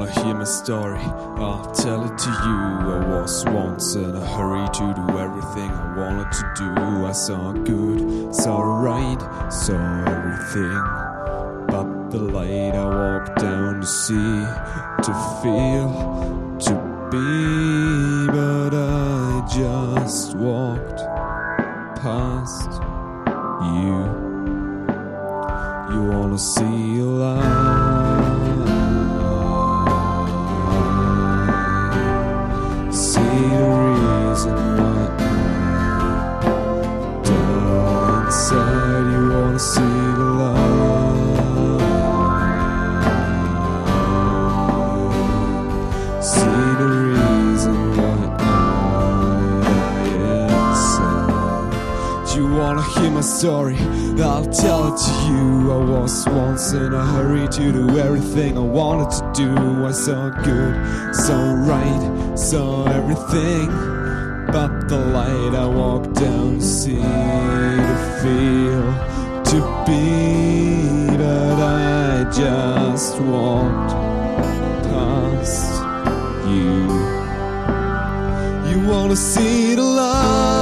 wanna hear my story, I'll tell it to you. I was once in a hurry to do everything I wanted to do. I saw good, saw right, saw everything but the light. I walked down to see, to feel, to be, but I just walked past you. You wanna see a light, see the reason why I'm down inside. You wanna see the light, see the reason why I'm inside. You wanna hear my story, I'll tell it to you. I was once in a hurry to do everything I wanted to do. I saw good, saw right, saw everything but the light. I walked down to see, to feel, to be, but I just walked past you. You wanna see the light,